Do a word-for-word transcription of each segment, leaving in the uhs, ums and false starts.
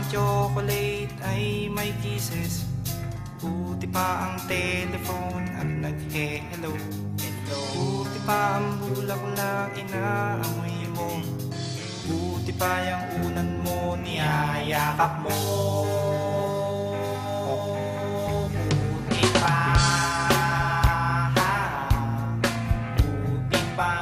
chocolate ay may kisses. Buti pa ang telephone at nag-hello. Buti pa ang bulaklak inaamoy mo. Buti pa yung unan mo niyayakap mo. Buti pa, buti pa.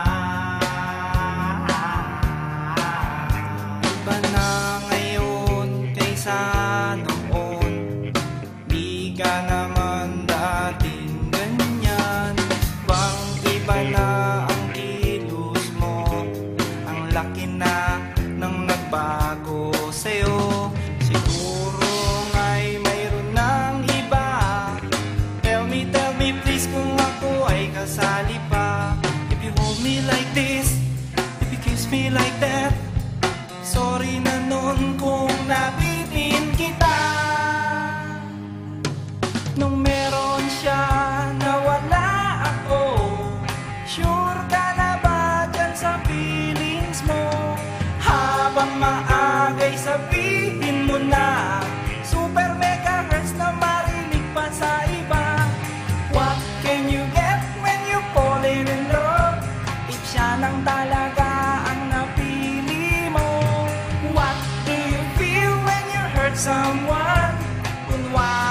Iba na ngayon kaysa noon. Di ka naman dating ganyan. Bang iba na ang kilos mo. Ang laki na nang nagbago sa'yo. Siguro nga'y mayroon ng iba. Tell me, tell me please kung ako ay kasali pa. If you hold me like this, if you kiss me like that, sorry na nun kung nabitin kita. Nung meron siya, nawala ako. Sure ka na ba dyan sa feelings mo? Habang maagay sabihin mo na super megahertz na marinig pa sa iba. What can you get when you falling in love? If siya nang talaga ang napili mo. What do you feel when you hurt someone? Kung why